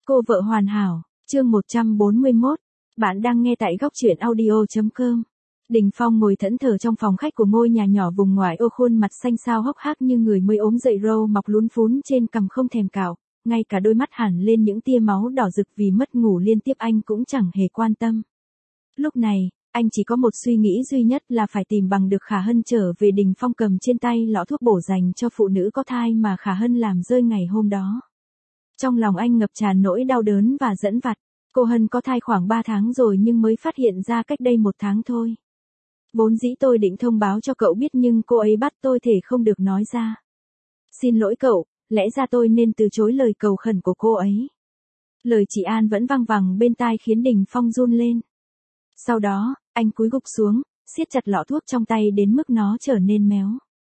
Cô vợ hoàn hảo, chương 141. Bạn đang nghe tại góc truyện audio.com. Đình Phong ngồi thẫn thờ trong phòng khách của ngôi nhà nhỏ vùng ngoại ô, khuôn mặt xanh xao hốc hác như người mới ốm dậy, râu mọc lún phún trên cằm không thèm cạo, ngay cả đôi mắt hẳn lên những tia máu đỏ rực vì mất ngủ liên tiếp anh cũng chẳng hề quan tâm. Lúc này, anh chỉ có một suy nghĩ duy nhất là phải tìm bằng được Khả Hân trở về. Đình Phong cầm trên tay lọ thuốc bổ dành cho phụ nữ có thai mà Khả Hân làm rơi ngày hôm đó. Trong lòng anh ngập tràn nỗi đau đớn và dẫn vặt. Cô Hân có thai khoảng 3 tháng rồi nhưng mới phát hiện ra cách đây 1 tháng thôi. Vốn dĩ tôi định thông báo cho cậu biết nhưng cô ấy bắt tôi thể không được nói ra. Xin lỗi cậu, lẽ ra tôi nên từ chối lời cầu khẩn của cô ấy. Lời chị An vẫn vang vẳng bên tai khiến Đình Phong run lên. Sau đó, anh cúi gục xuống, siết chặt lọ thuốc trong tay đến mức nó trở nên méo.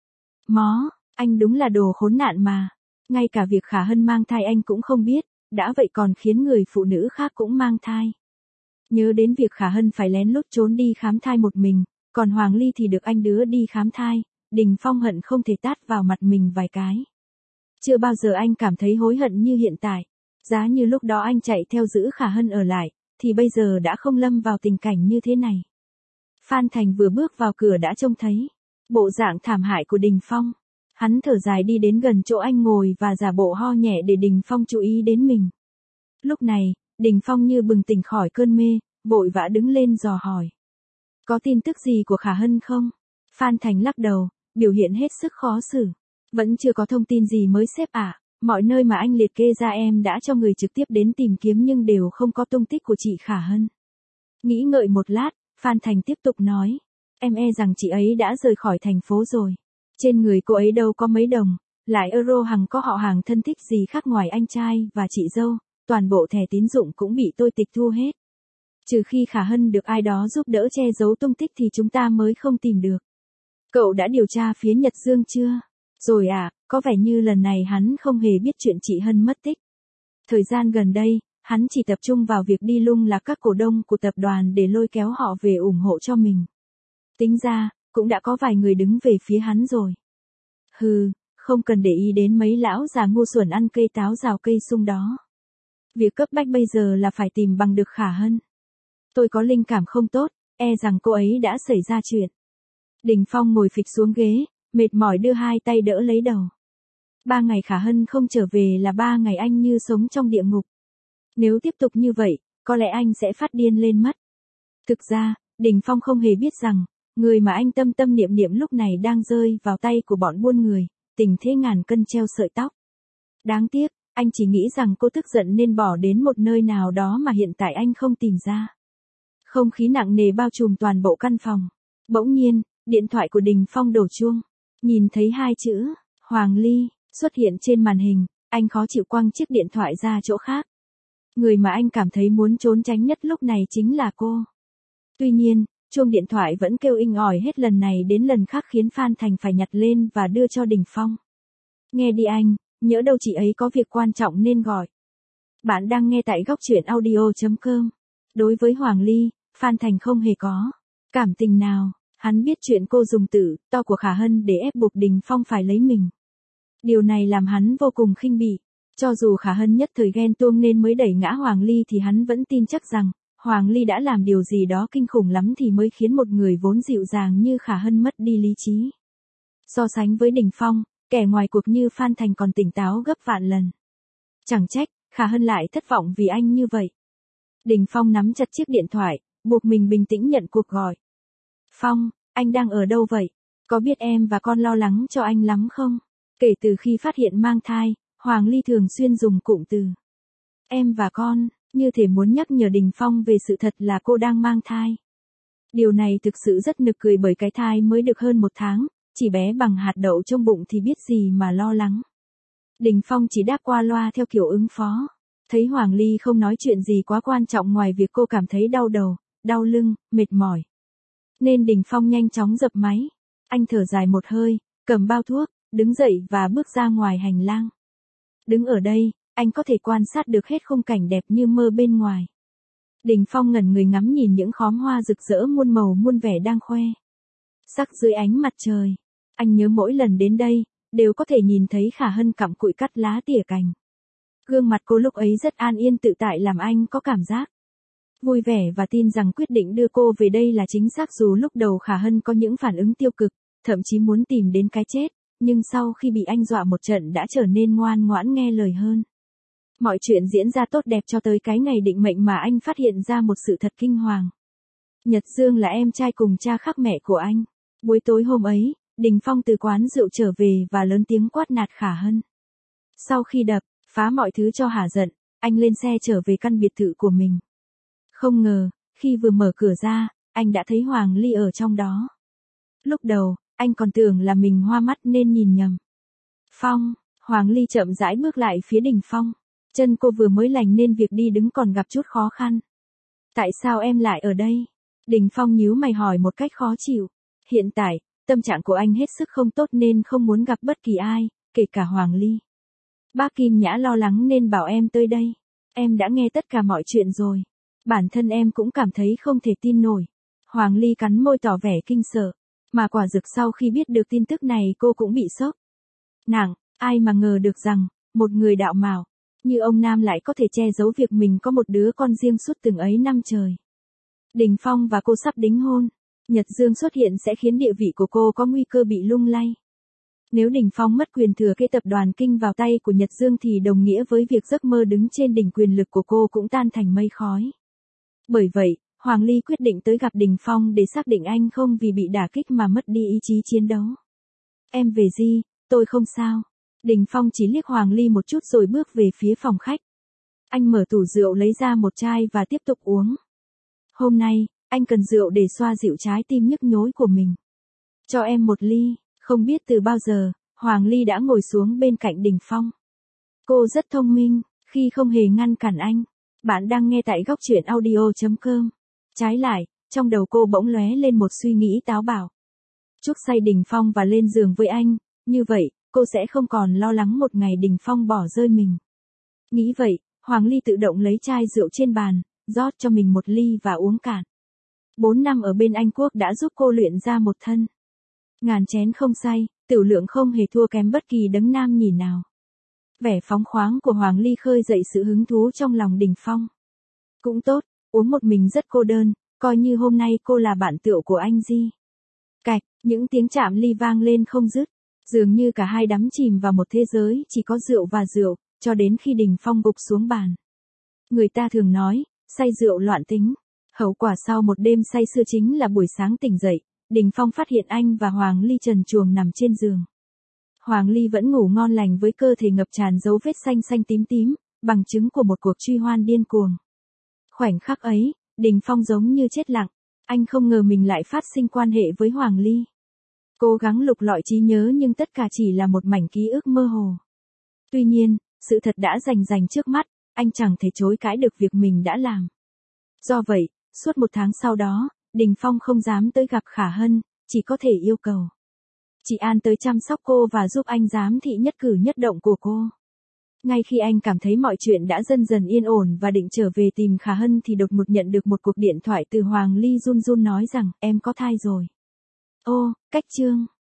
Anh đúng là đồ khốn nạn mà. Ngay cả việc Khả Hân mang thai anh cũng không biết, đã vậy còn khiến người phụ nữ khác cũng mang thai. Nhớ đến việc Khả Hân phải lén lút trốn đi khám thai một mình, còn Hoàng Ly thì được anh đưa đi khám thai, Đình Phong hận không thể tát vào mặt mình vài cái. Chưa bao giờ anh cảm thấy hối hận như hiện tại. Giá như lúc đó anh chạy theo giữ Khả Hân ở lại, thì bây giờ đã không lâm vào tình cảnh như thế này. Phan Thành vừa bước vào cửa đã trông thấy bộ dạng thảm hại của Đình Phong. Hắn thở dài đi đến gần chỗ anh ngồi và giả bộ ho nhẹ để Đình Phong chú ý đến mình. Lúc này, Đình Phong như bừng tỉnh khỏi cơn mê, vội vã đứng lên dò hỏi. Có tin tức gì của Khả Hân không? Phan Thành lắc đầu, biểu hiện hết sức khó xử. Vẫn chưa có thông tin gì mới sếp ạ. Mọi nơi mà anh liệt kê ra em đã cho người trực tiếp đến tìm kiếm nhưng đều không có tung tích của chị Khả Hân. Nghĩ ngợi một lát, Phan Thành tiếp tục nói. Em e rằng chị ấy đã rời khỏi thành phố rồi. Trên người cô ấy đâu có mấy đồng, lại euro hằng có họ hàng thân thích gì khác ngoài anh trai và chị dâu, toàn bộ thẻ tín dụng cũng bị tôi tịch thu hết. Trừ khi Khả Hân được ai đó giúp đỡ che giấu tung tích thì chúng ta mới không tìm được. Cậu đã điều tra phía Nhật Dương chưa? Rồi à, có vẻ như lần này hắn không hề biết chuyện chị Hân mất tích. Thời gian gần đây, hắn chỉ tập trung vào việc đi lung lạc các cổ đông của tập đoàn để lôi kéo họ về ủng hộ cho mình. Tính ra, cũng đã có vài người đứng về phía hắn rồi. Không cần để ý đến mấy lão già ngu xuẩn ăn cây táo rào cây sung đó. Việc cấp bách bây giờ là phải tìm bằng được Khả Hân. Tôi có linh cảm không tốt, e rằng cô ấy đã xảy ra chuyện. Đình Phong ngồi phịch xuống ghế, mệt mỏi đưa hai tay đỡ lấy đầu. 3 ngày Khả Hân không trở về là 3 ngày anh như sống trong địa ngục. Nếu tiếp tục như vậy, có lẽ anh sẽ phát điên lên mất. Thực ra, Đình Phong không hề biết rằng, người mà anh tâm tâm niệm niệm lúc này đang rơi vào tay của bọn buôn người, tình thế ngàn cân treo sợi tóc. Đáng tiếc, anh chỉ nghĩ rằng cô tức giận nên bỏ đến một nơi nào đó mà hiện tại anh không tìm ra. Không khí nặng nề bao trùm toàn bộ căn phòng. Bỗng nhiên, điện thoại của Đình Phong đổ chuông. Nhìn thấy 2 chữ, Hoàng Ly, xuất hiện trên màn hình, anh khó chịu quăng chiếc điện thoại ra chỗ khác. Người mà anh cảm thấy muốn trốn tránh nhất lúc này chính là cô. Tuy nhiên, chuông điện thoại vẫn kêu inh ỏi hết lần này đến lần khác khiến Phan Thành phải nhặt lên và đưa cho Đình Phong. Nghe đi anh, nhỡ đâu chị ấy có việc quan trọng nên gọi. Bạn đang nghe tại góc truyện audio.com. Đối với Hoàng Ly, Phan Thành không hề có cảm tình nào. Hắn biết chuyện cô dùng tử to của Khả Hân để ép buộc Đình Phong phải lấy mình. Điều này làm hắn vô cùng khinh bỉ. Cho dù Khả Hân nhất thời ghen tuông nên mới đẩy ngã Hoàng Ly thì hắn vẫn tin chắc rằng Hoàng Ly đã làm điều gì đó kinh khủng lắm thì mới khiến một người vốn dịu dàng như Khả Hân mất đi lý trí. So sánh với Đình Phong, kẻ ngoài cuộc như Phan Thành còn tỉnh táo gấp vạn lần. Chẳng trách, Khả Hân lại thất vọng vì anh như vậy. Đình Phong nắm chặt chiếc điện thoại, buộc mình bình tĩnh nhận cuộc gọi. Phong, anh đang ở đâu vậy? Có biết em và con lo lắng cho anh lắm không? Kể từ khi phát hiện mang thai, Hoàng Ly thường xuyên dùng cụm từ em và con, như thể muốn nhắc nhở Đình Phong về sự thật là cô đang mang thai. Điều này thực sự rất nực cười bởi cái thai mới được hơn 1 tháng, chỉ bé bằng hạt đậu trong bụng thì biết gì mà lo lắng. Đình Phong chỉ đáp qua loa theo kiểu ứng phó. Thấy Hoàng Ly không nói chuyện gì quá quan trọng ngoài việc cô cảm thấy đau đầu, đau lưng, mệt mỏi. Nên Đình Phong nhanh chóng dập máy. Anh thở dài một hơi, cầm bao thuốc, đứng dậy và bước ra ngoài hành lang. Đứng ở đây, anh có thể quan sát được hết khung cảnh đẹp như mơ bên ngoài. Đình Phong ngẩn người ngắm nhìn những khóm hoa rực rỡ muôn màu muôn vẻ đang khoe sắc dưới ánh mặt trời. Anh nhớ mỗi lần đến đây, đều có thể nhìn thấy Khả Hân cặm cụi cắt lá tỉa cành. Gương mặt cô lúc ấy rất an yên tự tại làm anh có cảm giác vui vẻ và tin rằng quyết định đưa cô về đây là chính xác dù lúc đầu Khả Hân có những phản ứng tiêu cực, thậm chí muốn tìm đến cái chết, nhưng sau khi bị anh dọa một trận đã trở nên ngoan ngoãn nghe lời hơn. Mọi chuyện diễn ra tốt đẹp cho tới cái ngày định mệnh mà anh phát hiện ra một sự thật kinh hoàng. Nhật Dương là em trai cùng cha khác mẹ của anh. Buổi tối hôm ấy, Đình Phong từ quán rượu trở về và lớn tiếng quát nạt Khả Hân. Sau khi đập, phá mọi thứ cho hả giận, anh lên xe trở về căn biệt thự của mình. Không ngờ, khi vừa mở cửa ra, anh đã thấy Hoàng Ly ở trong đó. Lúc đầu, anh còn tưởng là mình hoa mắt nên nhìn nhầm. Phong, Hoàng Ly chậm rãi bước lại phía Đình Phong. Chân cô vừa mới lành nên việc đi đứng còn gặp chút khó khăn. Tại sao em lại ở đây? Đình Phong nhíu mày hỏi một cách khó chịu. Hiện tại, tâm trạng của anh hết sức không tốt nên không muốn gặp bất kỳ ai, kể cả Hoàng Ly. Bác Kim Nhã lo lắng nên bảo em tới đây. Em đã nghe tất cả mọi chuyện rồi. Bản thân em cũng cảm thấy không thể tin nổi. Hoàng Ly cắn môi tỏ vẻ kinh sợ. Mà quả thực sau khi biết được tin tức này cô cũng bị sốc nặng, ai mà ngờ được rằng, một người đạo mạo như ông Nam lại có thể che giấu việc mình có một đứa con riêng suốt từng ấy năm trời. Đình Phong và cô sắp đính hôn. Nhật Dương xuất hiện sẽ khiến địa vị của cô có nguy cơ bị lung lay. Nếu Đình Phong mất quyền thừa kế tập đoàn Kinh vào tay của Nhật Dương thì đồng nghĩa với việc giấc mơ đứng trên đỉnh quyền lực của cô cũng tan thành mây khói. Bởi vậy, Hoàng Ly quyết định tới gặp Đình Phong để xác định anh không vì bị đả kích mà mất đi ý chí chiến đấu. Em về gì, tôi không sao. Đình Phong chỉ liếc Hoàng Ly một chút rồi bước về phía phòng khách. Anh mở tủ rượu lấy ra một chai và tiếp tục uống. Hôm nay, anh cần rượu để xoa dịu trái tim nhức nhối của mình. Cho em một ly. Không biết từ bao giờ, Hoàng Ly đã ngồi xuống bên cạnh Đình Phong. Cô rất thông minh, khi không hề ngăn cản anh. Bạn đang nghe tại góc truyện audio.com. Trái lại, trong đầu cô bỗng lóe lên một suy nghĩ táo bạo. Chúc say Đình Phong và lên giường với anh, như vậy, cô sẽ không còn lo lắng một ngày Đình Phong bỏ rơi mình. Nghĩ vậy, Hoàng Ly tự động lấy chai rượu trên bàn, rót cho mình một ly và uống cạn. 4 năm ở bên Anh Quốc đã giúp cô luyện ra một thân ngàn chén không say, tiểu lượng không hề thua kém bất kỳ đấng nam nhì nào. Vẻ phóng khoáng của Hoàng Ly khơi dậy sự hứng thú trong lòng Đình Phong. Cũng tốt, uống một mình rất cô đơn, coi như hôm nay cô là bạn tựu của anh Di. Cạch, những tiếng chạm ly vang lên không dứt, dường như cả hai đắm chìm vào một thế giới chỉ có rượu và rượu, cho đến khi Đình Phong gục xuống bàn. Người ta thường nói, say rượu loạn tính. Hậu quả sau một đêm say sưa chính là buổi sáng tỉnh dậy, Đình Phong phát hiện anh và Hoàng Ly trần truồng nằm trên giường. Hoàng Ly vẫn ngủ ngon lành với cơ thể ngập tràn dấu vết xanh xanh tím tím, bằng chứng của một cuộc truy hoan điên cuồng. Khoảnh khắc ấy, Đình Phong giống như chết lặng, anh không ngờ mình lại phát sinh quan hệ với Hoàng Ly. Cố gắng lục lọi trí nhớ nhưng tất cả chỉ là một mảnh ký ức mơ hồ. Tuy nhiên, sự thật đã rành trước mắt, anh chẳng thể chối cãi được việc mình đã làm. Do vậy, suốt một tháng sau đó, Đình Phong không dám tới gặp Khả Hân, chỉ có thể yêu cầu chị An tới chăm sóc cô và giúp anh giám thị nhất cử nhất động của cô. Ngay khi anh cảm thấy mọi chuyện đã dần dần yên ổn và định trở về tìm Khả Hân thì đột ngột nhận được một cuộc điện thoại từ Hoàng Ly run run nói rằng em có thai rồi. Ô, cách chương.